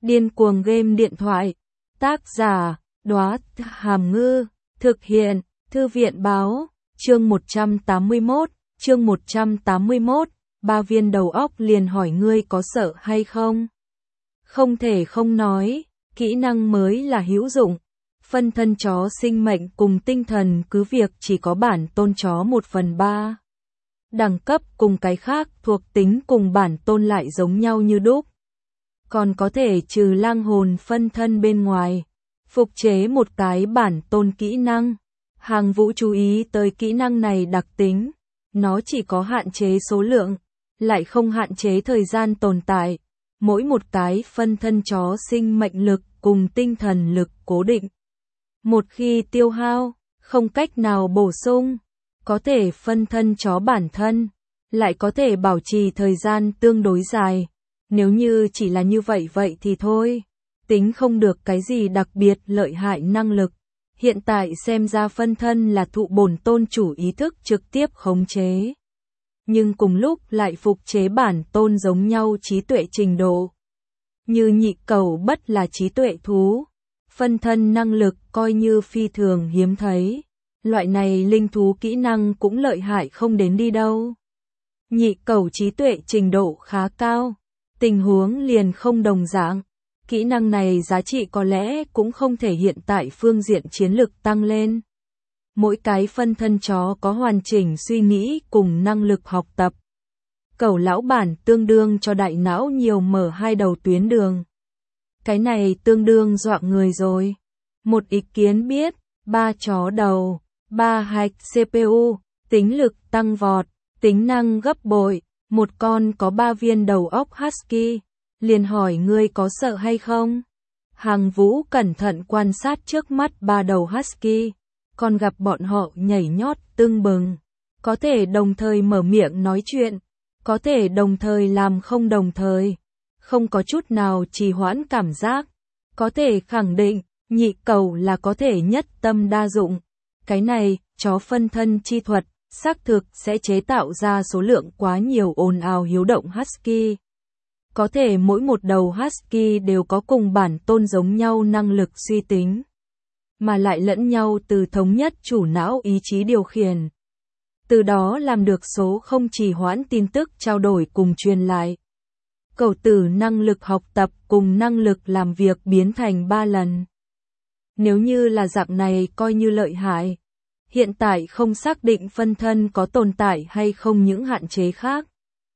Điên cuồng game điện thoại. Tác giả, Đóa Hàm Ngư. Thực hiện, Thư viện báo. Chương 181. Chương 181. Ba viên đầu óc liền hỏi ngươi có sợ hay không? Không thể không nói, kỹ năng mới là hữu dụng. Phân thân chó sinh mệnh cùng tinh thần cứ việc chỉ có bản tôn chó 1/3. Đẳng cấp cùng cái khác thuộc tính cùng bản tôn lại giống nhau như đúc. Còn có thể trừ lang hồn phân thân bên ngoài, phục chế một cái bản tôn kỹ năng. Hàng Vũ chú ý tới kỹ năng này đặc tính, nó chỉ có hạn chế số lượng, lại không hạn chế thời gian tồn tại. Mỗi một cái phân thân chó sinh mệnh lực cùng tinh thần lực cố định. Một khi tiêu hao, không cách nào bổ sung, có thể phân thân chó bản thân, lại có thể bảo trì thời gian tương đối dài. Nếu như chỉ là như vậy thì thôi, tính không được cái gì đặc biệt lợi hại năng lực. Hiện tại xem ra phân thân là thụ bổn tôn chủ ý thức trực tiếp khống chế. Nhưng cùng lúc lại phục chế bản tôn giống nhau trí tuệ trình độ. Như nhị cẩu bất là trí tuệ thú, phân thân năng lực coi như phi thường hiếm thấy. Loại này linh thú kỹ năng cũng lợi hại không đến đi đâu. Nhị cẩu trí tuệ trình độ khá cao, tình huống liền không đồng dạng. Kỹ năng này giá trị có lẽ cũng không thể hiện tại phương diện chiến lực tăng lên. Mỗi cái phân thân chó có hoàn chỉnh suy nghĩ cùng năng lực học tập. Cẩu lão bản tương đương cho đại não nhiều mở hai đầu tuyến đường. Cái này tương đương dọa người rồi. Một ý kiến biết, 3 chó đầu, 3 hạch CPU, tính lực tăng vọt, tính năng gấp bội, một con có 3 viên đầu óc husky. Liền hỏi ngươi có sợ hay không? Hàng Vũ cẩn thận quan sát trước mắt 3 đầu husky, còn gặp bọn họ nhảy nhót tưng bừng, có thể đồng thời mở miệng nói chuyện, có thể đồng thời làm không đồng thời, không có chút nào trì hoãn cảm giác, có thể khẳng định, nhị cẩu là có thể nhất tâm đa dụng. Cái này, chó phân thân chi thuật, xác thực sẽ chế tạo ra số lượng quá nhiều ồn ào hiếu động husky. Có thể mỗi một đầu husky đều có cùng bản tôn giống nhau năng lực suy tính, mà lại lẫn nhau từ thống nhất chủ não ý chí điều khiển. Từ đó làm được số không trì hoãn tin tức trao đổi cùng truyền lại. Cẩu tử năng lực học tập cùng năng lực làm việc biến thành 3 lần. Nếu như là dạng này coi như lợi hại. Hiện tại không xác định phân thân có tồn tại hay không những hạn chế khác.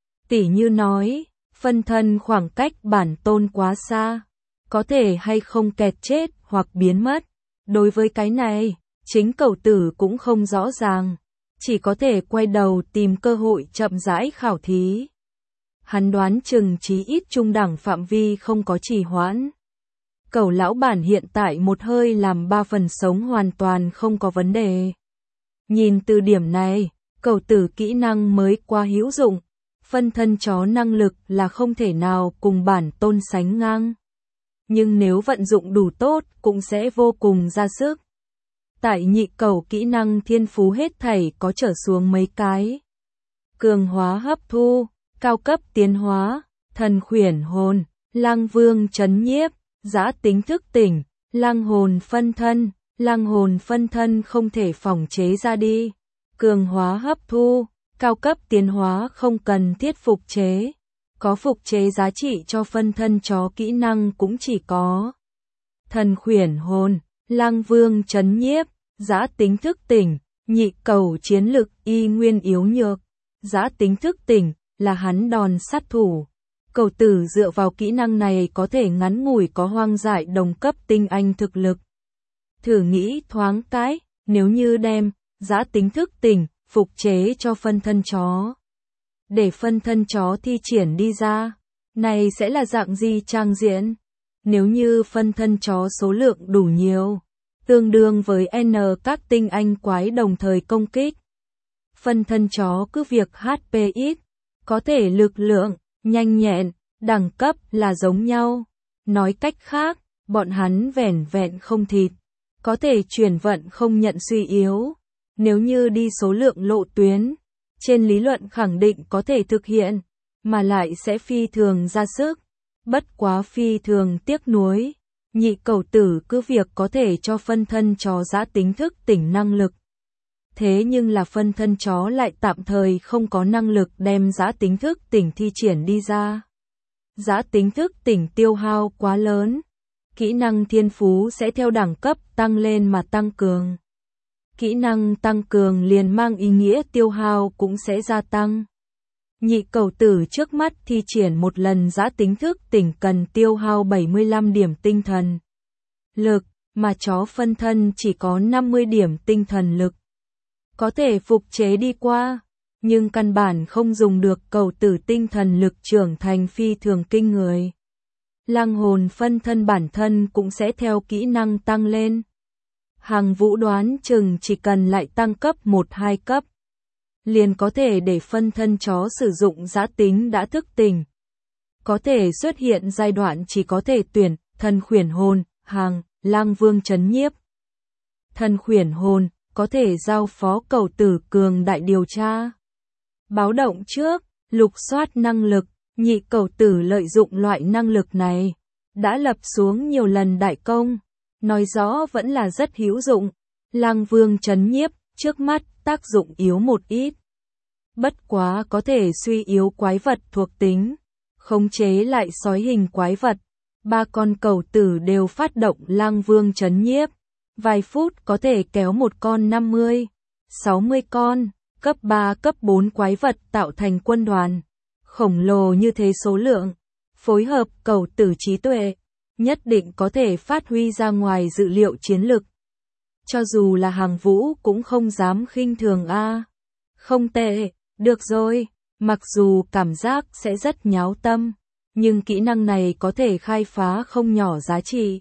Tỉ như nói, phân thân khoảng cách bản tôn quá xa, có thể hay không kẹt chết hoặc biến mất. Đối với cái này, chính cẩu tử cũng không rõ ràng, chỉ có thể quay đầu tìm cơ hội chậm rãi khảo thí. Hắn đoán chừng chí ít trung đẳng phạm vi không có trì hoãn. Cẩu lão bản hiện tại một hơi làm 3 phần sống hoàn toàn không có vấn đề. Nhìn từ điểm này, cẩu tử kỹ năng mới quá hữu dụng. Phân thân chó năng lực là không thể nào cùng bản tôn sánh ngang. Nhưng nếu vận dụng đủ tốt cũng sẽ vô cùng ra sức. Tại nhị cẩu kỹ năng thiên phú hết thảy có trở xuống mấy cái. Cường hóa hấp thu, cao cấp tiến hóa, thần khuyển hồn, lang vương trấn nhiếp, giã tính thức tỉnh, lang hồn phân thân không thể phòng chế ra đi. Cường hóa hấp thu, cao cấp tiến hóa không cần thiết phục chế. Có phục chế giá trị cho phân thân chó kỹ năng cũng chỉ có thần khuyển hồn, lang vương trấn nhiếp, giã tính thức tỉnh, nhị cẩu chiến lực y nguyên yếu nhược. Giã tính thức tỉnh là hắn đòn sát thủ. Cẩu tử dựa vào kỹ năng này có thể ngắn ngủi có hoang dại đồng cấp tinh anh thực lực. Thử nghĩ thoáng cái, nếu như đem giã tính thức tỉnh phục chế cho phân thân chó, để phân thân chó thi triển đi ra, này sẽ là dạng gì trang diện? Nếu như phân thân chó số lượng đủ nhiều, tương đương với N các tinh anh quái đồng thời công kích. Phân thân chó cứ việc HP ít, có thể lực lượng, nhanh nhẹn, đẳng cấp là giống nhau. Nói cách khác, bọn hắn vẻn vẹn không thịt, có thể chuyển vận không nhận suy yếu. Nếu như đi số lượng lộ tuyến, trên lý luận khẳng định có thể thực hiện, mà lại sẽ phi thường ra sức. Bất quá phi thường tiếc nuối, nhị cẩu tử cứ việc có thể cho phân thân chó dã tính thức tỉnh năng lực. Thế nhưng là phân thân chó lại tạm thời không có năng lực đem dã tính thức tỉnh thi triển đi ra. Dã tính thức tỉnh tiêu hao quá lớn, kỹ năng thiên phú sẽ theo đẳng cấp tăng lên mà tăng cường. Kỹ năng tăng cường liền mang ý nghĩa tiêu hao cũng sẽ gia tăng. Nhị cẩu tử trước mắt thi triển một lần dã tính thức tỉnh cần tiêu hao 75 điểm tinh thần lực, mà chó phân thân chỉ có 50 điểm tinh thần lực. Có thể phục chế đi qua, nhưng căn bản không dùng được, cẩu tử tinh thần lực trưởng thành phi thường kinh người. Lang hồn phân thân bản thân cũng sẽ theo kỹ năng tăng lên. Hàng Vũ đoán chừng chỉ cần lại tăng cấp 1-2 cấp, liền có thể để phân thân chó sử dụng dã tính đã thức tỉnh. Có thể xuất hiện giai đoạn chỉ có thể tuyển thần khuyển hồn, hàng, lang vương trấn nhiếp. Thần khuyển hồn có thể giao phó cẩu tử cường đại điều tra. Báo động trước, lục soát năng lực, nhị cẩu tử lợi dụng loại năng lực này, đã lập xuống nhiều lần đại công, nói rõ vẫn là rất hữu dụng. Lang vương trấn nhiếp, trước mắt tác dụng yếu một ít. Bất quá có thể suy yếu quái vật thuộc tính, khống chế lại sói hình quái vật. 3 con cẩu tử đều phát động lang vương trấn nhiếp. Vài phút có thể kéo một con 50, 60 con, cấp 3 cấp 4 quái vật tạo thành quân đoàn. Khổng lồ như thế số lượng, phối hợp cẩu tử trí tuệ, nhất định có thể phát huy ra ngoài dự liệu chiến lực. Cho dù là Hàng Vũ cũng không dám khinh thường a. Không tệ, được rồi, mặc dù cảm giác sẽ rất nháo tâm, nhưng kỹ năng này có thể khai phá không nhỏ giá trị.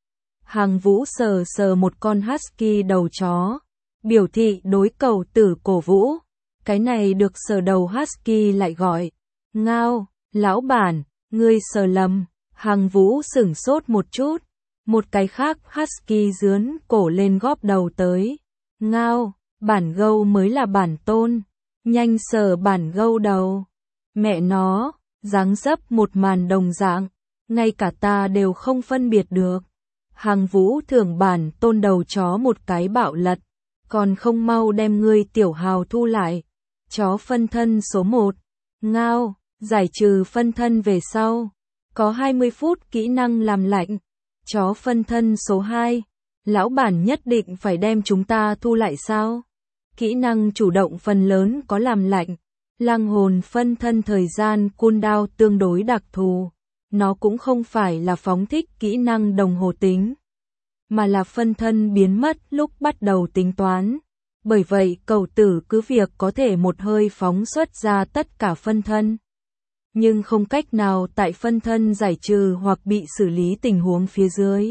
Hàng Vũ sờ sờ một con husky đầu chó, biểu thị đối cẩu tử cổ vũ. Cái này được sờ đầu husky lại gọi, ngao, lão bản, ngươi sờ lầm. Hàng Vũ sửng sốt một chút, một cái khác husky dướn cổ lên góp đầu tới. Ngao, bản gâu mới là bản tôn, nhanh sờ bản gâu đầu. Mẹ nó, dáng dấp một màn đồng dạng, ngay cả ta đều không phân biệt được. Hàng Vũ thưởng bản tôn đầu chó một cái bạo lật, còn không mau đem ngươi tiểu hào thu lại. Chó phân thân số 1, ngao, giải trừ phân thân về sau, có 20 phút kỹ năng làm lạnh. Chó phân thân số 2, lão bản nhất định phải đem chúng ta thu lại sao? Kỹ năng chủ động phần lớn có làm lạnh. Lang hồn phân thân thời gian cooldown tương đối đặc thù. Nó cũng không phải là phóng thích kỹ năng đồng hồ tính, mà là phân thân biến mất lúc bắt đầu tính toán. Bởi vậy cẩu tử cứ việc có thể một hơi phóng xuất ra tất cả phân thân, nhưng không cách nào tại phân thân giải trừ hoặc bị xử lý tình huống phía dưới.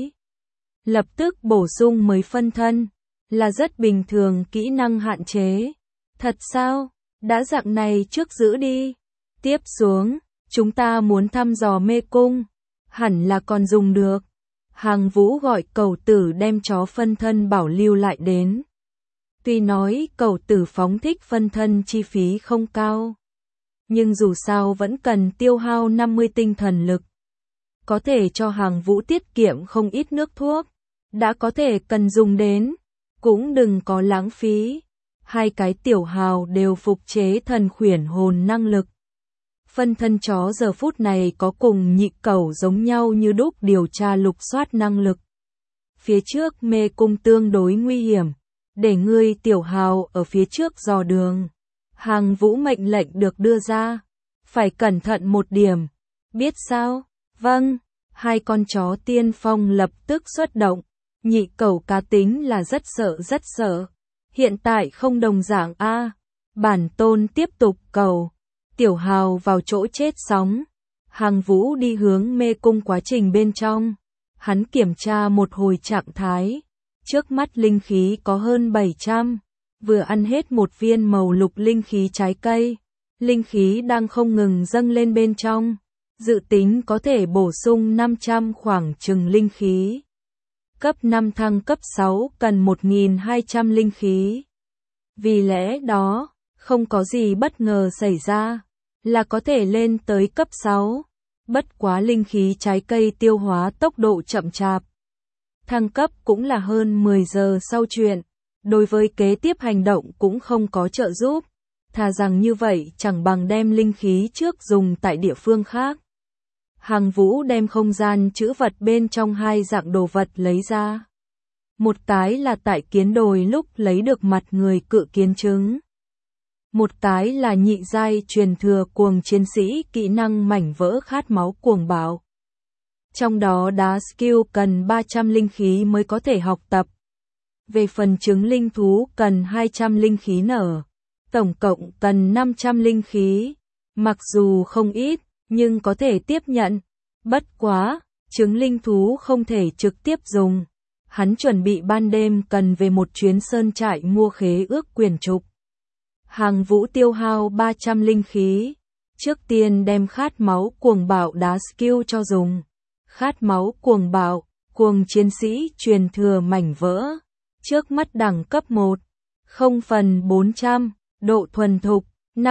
Lập tức bổ sung mới phân thân, là rất bình thường kỹ năng hạn chế. Thật sao? Đã dạng này trước giữ đi. Tiếp xuống, chúng ta muốn thăm dò mê cung, hẳn là còn dùng được. Hàng Vũ gọi cẩu tử đem chó phân thân bảo lưu lại đến. Tuy nói cẩu tử phóng thích phân thân chi phí không cao, nhưng dù sao vẫn cần tiêu hao 50 tinh thần lực. Có thể cho Hàng Vũ tiết kiệm không ít nước thuốc, đã có thể cần dùng đến, cũng đừng có lãng phí. 2 cái tiểu hào đều phục chế thần khuyển hồn năng lực. Phân thân chó giờ phút này có cùng nhị cẩu giống nhau như đúc điều tra lục soát năng lực. Phía trước mê cung tương đối nguy hiểm, để ngươi tiểu hào ở phía trước dò đường. Hàng Vũ mệnh lệnh được đưa ra, phải cẩn thận một điểm, biết sao? Vâng, 2 con chó tiên phong lập tức xuất động. Nhị cẩu cá tính là rất sợ. Hiện tại không đồng dạng a. Bản tôn tiếp tục cầu. Tiểu hào vào chỗ chết sóng. Hàng Vũ đi hướng mê cung quá trình bên trong. Hắn kiểm tra một hồi trạng thái. Trước mắt linh khí có hơn 700. Vừa ăn hết một viên màu lục linh khí trái cây. Linh khí đang không ngừng dâng lên bên trong. Dự tính có thể bổ sung 500 khoảng chừng linh khí. Cấp 5 thăng cấp 6 cần 1200 linh khí. Vì lẽ đó, không có gì bất ngờ xảy ra, là có thể lên tới cấp 6. Bất quá linh khí trái cây tiêu hóa tốc độ chậm chạp. Thăng cấp cũng là hơn 10 giờ sau chuyện. Đối với kế tiếp hành động cũng không có trợ giúp. Thà rằng như vậy chẳng bằng đem linh khí trước dùng tại địa phương khác. Hằng Vũ đem không gian trữ vật bên trong hai dạng đồ vật lấy ra. Một cái là tại kiến đồi lúc lấy được mặt người cự kiến trứng. Một cái là nhị giai truyền thừa cuồng chiến sĩ kỹ năng mảnh vỡ khát máu cuồng bạo. Trong đó đá skill cần 300 linh khí mới có thể học tập. Về phần trứng linh thú cần 200 linh khí nở. Tổng cộng cần 500 linh khí. Mặc dù không ít, nhưng có thể tiếp nhận. Bất quá, trứng linh thú không thể trực tiếp dùng. Hắn chuẩn bị ban đêm cần về một chuyến sơn trại mua khế ước quyển trục. Hằng Vũ tiêu hao 300 linh khí. Trước tiên đem khát máu cuồng bạo đá skill cho dùng. Khát máu cuồng bạo, cuồng chiến sĩ truyền thừa mảnh vỡ. Trước mắt đẳng cấp 1. 0/400, độ thuần thục,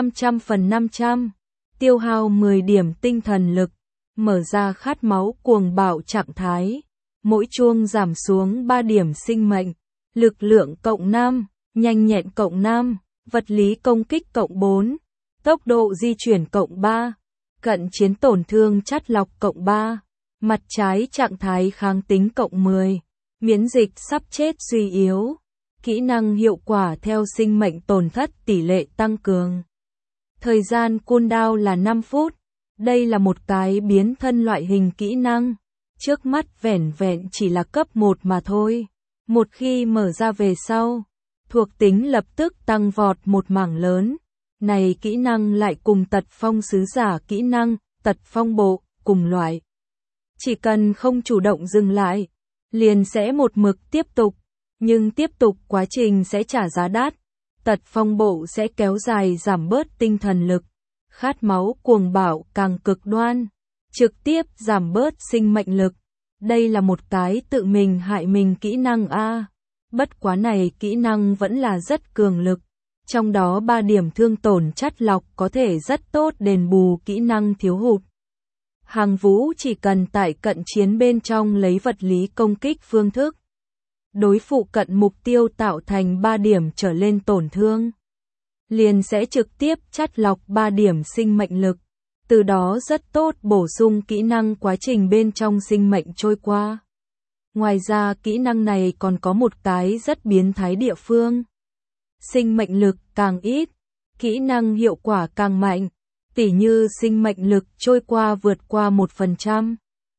500/500. Tiêu hao 10 điểm tinh thần lực. Mở ra khát máu cuồng bạo trạng thái. Mỗi chuông giảm xuống 3 điểm sinh mệnh. Lực lượng cộng 5, nhanh nhẹn cộng 5, vật lý công kích cộng 4, tốc độ di chuyển cộng 3, cận chiến tổn thương chắt lọc cộng 3, mặt trái trạng thái kháng tính cộng 10, miễn dịch sắp chết suy yếu, kỹ năng hiệu quả theo sinh mệnh tổn thất tỷ lệ tăng cường. Thời gian cooldown là 5 phút, đây là một cái biến thân loại hình kỹ năng. Trước mắt vẻn vẹn chỉ là cấp 1 mà thôi. Một khi mở ra về sau, thuộc tính lập tức tăng vọt một mảng lớn. Này kỹ năng lại cùng tật phong sứ giả kỹ năng, tật phong bộ, cùng loại. Chỉ cần không chủ động dừng lại, liền sẽ một mực tiếp tục. Nhưng tiếp tục quá trình sẽ trả giá đắt. Tật phong bộ sẽ kéo dài giảm bớt tinh thần lực. Khát máu cuồng bạo càng cực đoan. Trực tiếp giảm bớt sinh mệnh lực. Đây là một cái tự mình hại mình kỹ năng A. Bất quá này kỹ năng vẫn là rất cường lực. Trong đó 3 điểm thương tổn chắt lọc có thể rất tốt đền bù kỹ năng thiếu hụt. Hằng Vũ chỉ cần tại cận chiến bên trong lấy vật lý công kích phương thức. Đối phụ cận mục tiêu tạo thành 3 điểm trở lên tổn thương. Liền sẽ trực tiếp chắt lọc 3 điểm sinh mệnh lực. Từ đó rất tốt bổ sung kỹ năng quá trình bên trong sinh mệnh trôi qua. Ngoài ra kỹ năng này còn có một cái rất biến thái địa phương. Sinh mệnh lực càng ít, kỹ năng hiệu quả càng mạnh. Tỉ như sinh mệnh lực trôi qua vượt qua 1%.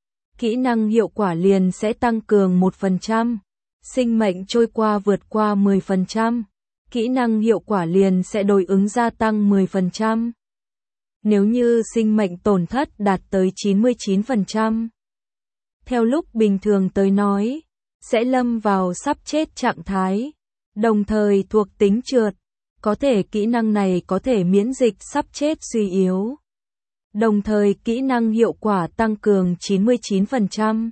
Kỹ năng hiệu quả liền sẽ tăng cường 1%. Sinh mệnh trôi qua vượt qua 10%. Kỹ năng hiệu quả liền sẽ đối ứng gia tăng 10%. Nếu như sinh mệnh tổn thất đạt tới 99%. Theo lúc bình thường tới nói, sẽ lâm vào sắp chết trạng thái, đồng thời thuộc tính trượt, có thể kỹ năng này có thể miễn dịch sắp chết suy yếu. Đồng thời kỹ năng hiệu quả tăng cường 99%.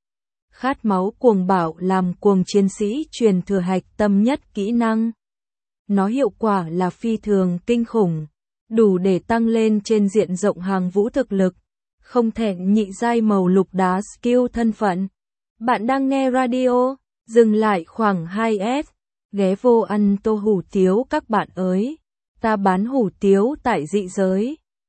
Khát máu cuồng bạo làm cuồng chiến sĩ truyền thừa hạch tâm nhất kỹ năng. Nó hiệu quả là phi thường kinh khủng, đủ để tăng lên trên diện rộng Hằng Vũ thực lực. Không thẹn nhị giai màu lục đá skill thân phận. Bạn đang nghe radio, dừng lại khoảng 2S, ghé vô ăn tô hủ tiếu các bạn ơi. Ta bán hủ tiếu tại dị giới.